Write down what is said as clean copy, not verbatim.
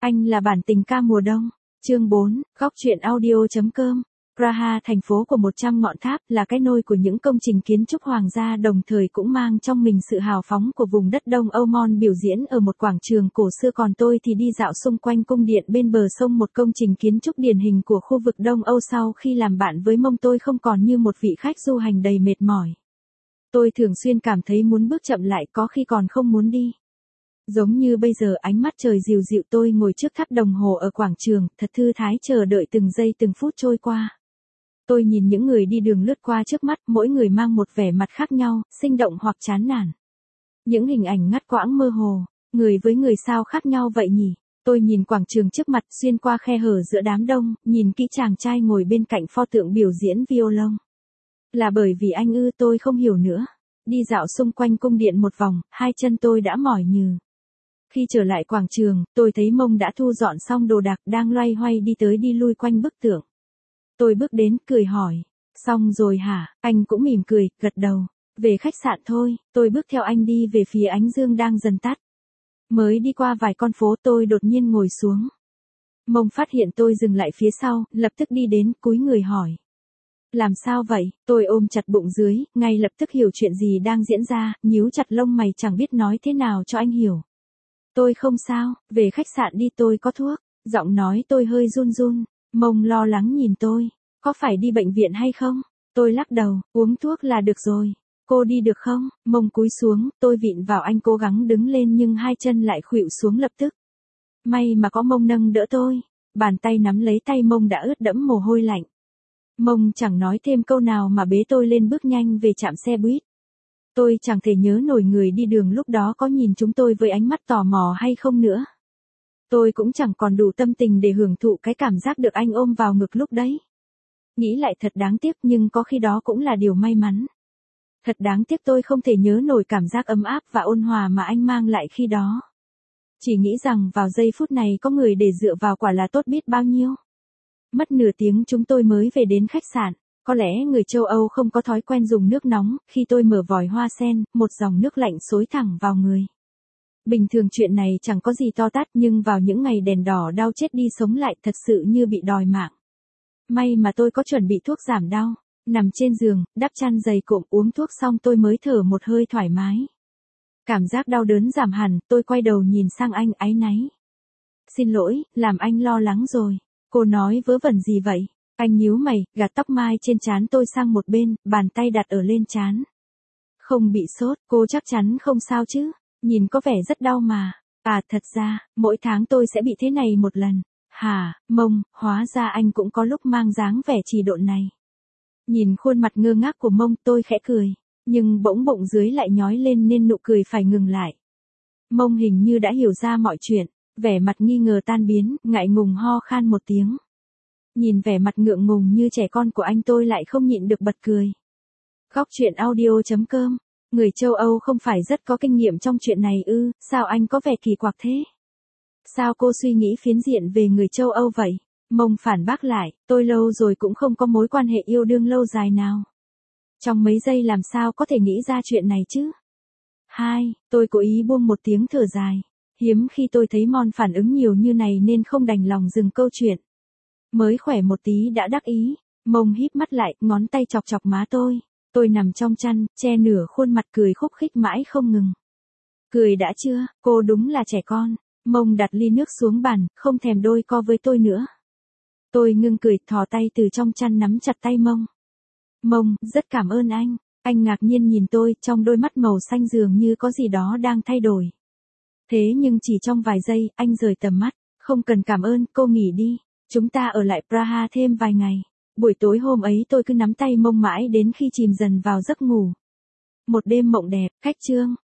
Anh là bản tình ca mùa đông. Chương 4, góc truyện audio.com. Praha, thành phố của 100 ngọn tháp, là cái nôi của những công trình kiến trúc hoàng gia, đồng thời cũng mang trong mình sự hào phóng của vùng đất Đông Âu. Mon biểu diễn ở một quảng trường cổ xưa, còn tôi thì đi dạo xung quanh cung điện bên bờ sông, một công trình kiến trúc điển hình của khu vực Đông Âu. Sau khi làm bạn với Mông, tôi không còn như một vị khách du hành đầy mệt mỏi. Tôi thường xuyên cảm thấy muốn bước chậm lại, có khi còn không muốn đi. Giống như bây giờ, ánh mắt trời dịu dịu, tôi ngồi trước tháp đồng hồ ở quảng trường, thật thư thái, chờ đợi từng giây từng phút trôi qua. Tôi nhìn những người đi đường lướt qua trước mắt, mỗi người mang một vẻ mặt khác nhau, sinh động hoặc chán nản. Những hình ảnh ngắt quãng mơ hồ, người với người sao khác nhau vậy nhỉ? Tôi nhìn quảng trường trước mặt, xuyên qua khe hở giữa đám đông, nhìn kỹ chàng trai ngồi bên cạnh pho tượng biểu diễn violon. Là bởi vì anh ư? Tôi không hiểu nữa. Đi dạo xung quanh cung điện một vòng, hai chân tôi đã mỏi nhừ. Khi trở lại quảng trường, tôi thấy Mông đã thu dọn xong đồ đạc, đang loay hoay đi tới đi lui quanh bức tượng. Tôi bước đến, cười hỏi, xong rồi hả? Anh cũng mỉm cười, gật đầu. Về khách sạn thôi. Tôi bước theo anh đi về phía ánh dương đang dần tắt. Mới đi qua vài con phố, tôi đột nhiên ngồi xuống. Mông phát hiện tôi dừng lại phía sau, lập tức đi đến, cúi người hỏi. Làm sao vậy? Tôi ôm chặt bụng dưới, ngay lập tức hiểu chuyện gì đang diễn ra, nhíu chặt lông mày, chẳng biết nói thế nào cho anh hiểu. Tôi không sao, về khách sạn đi, tôi có thuốc. Giọng nói tôi hơi run run. Mông lo lắng nhìn tôi. Có phải đi bệnh viện hay không? Tôi lắc đầu, uống thuốc là được rồi. Cô đi được không? Mông cúi xuống, tôi vịn vào anh, cố gắng đứng lên nhưng hai chân lại khuỵu xuống lập tức. May mà có Mông nâng đỡ tôi. Bàn tay nắm lấy tay Mông đã ướt đẫm mồ hôi lạnh. Mông chẳng nói thêm câu nào mà bế tôi lên, bước nhanh về trạm xe buýt. Tôi chẳng thể nhớ nổi người đi đường lúc đó có nhìn chúng tôi với ánh mắt tò mò hay không nữa. Tôi cũng chẳng còn đủ tâm tình để hưởng thụ cái cảm giác được anh ôm vào ngực lúc đấy. Nghĩ lại thật đáng tiếc, nhưng có khi đó cũng là điều may mắn. Thật đáng tiếc tôi không thể nhớ nổi cảm giác ấm áp và ôn hòa mà anh mang lại khi đó. Chỉ nghĩ rằng vào giây phút này có người để dựa vào quả là tốt biết bao nhiêu. Mất nửa tiếng chúng tôi mới về đến khách sạn. Có lẽ người châu Âu không có thói quen dùng nước nóng, khi tôi mở vòi hoa sen, một dòng nước lạnh xối thẳng vào người. Bình thường chuyện này chẳng có gì to tát, nhưng vào những ngày đèn đỏ đau chết đi sống lại, thật sự như bị đòi mạng. May mà tôi có chuẩn bị thuốc giảm đau. Nằm trên giường, đắp chăn dày cộm, uống thuốc xong tôi mới thở một hơi thoải mái. Cảm giác đau đớn giảm hẳn, tôi quay đầu nhìn sang anh, áy náy. Xin lỗi, làm anh lo lắng rồi. Cô nói vớ vẩn gì vậy? Anh nhíu mày, gạt tóc mai trên trán tôi sang một bên, bàn tay đặt ở lên trán. Không bị sốt, cô chắc chắn không sao chứ? Nhìn có vẻ rất đau mà. À, thật ra, mỗi tháng tôi sẽ bị thế này một lần. Hả? Mông, hóa ra anh cũng có lúc mang dáng vẻ trì độn này. Nhìn khuôn mặt ngơ ngác của Mông, tôi khẽ cười. Nhưng bỗng bụng dưới lại nhói lên nên nụ cười phải ngừng lại. Mông hình như đã hiểu ra mọi chuyện. Vẻ mặt nghi ngờ tan biến, ngại ngùng ho khan một tiếng. Nhìn vẻ mặt ngượng ngùng như trẻ con của anh, tôi lại không nhịn được bật cười. Góc truyện audio.com. Người châu Âu không phải rất có kinh nghiệm trong chuyện này ư? Sao anh có vẻ kỳ quặc thế? Sao cô suy nghĩ phiến diện về người châu Âu vậy? Mông phản bác lại, tôi lâu rồi cũng không có mối quan hệ yêu đương lâu dài nào. Trong mấy giây làm sao có thể nghĩ ra chuyện này chứ? Tôi cố ý buông một tiếng thở dài. Hiếm khi tôi thấy Mon phản ứng nhiều như này nên không đành lòng dừng câu chuyện. Mới khỏe một tí đã đắc ý. Mông híp mắt lại, ngón tay chọc chọc má tôi. Tôi nằm trong chăn, che nửa khuôn mặt, cười khúc khích mãi không ngừng. Cười đã chưa, cô đúng là trẻ con. Mông đặt ly nước xuống bàn, không thèm đôi co với tôi nữa. Tôi ngưng cười, thò tay từ trong chăn nắm chặt tay Mông. Mông, rất cảm ơn anh. Anh ngạc nhiên nhìn tôi, trong đôi mắt màu xanh dường như có gì đó đang thay đổi. Thế nhưng chỉ trong vài giây, anh rời tầm mắt. Không cần cảm ơn, cô nghỉ đi. Chúng ta ở lại Praha thêm vài ngày. Buổi tối hôm ấy tôi cứ nắm tay Mông mãi đến khi chìm dần vào giấc ngủ. Một đêm mộng đẹp. Cách chương.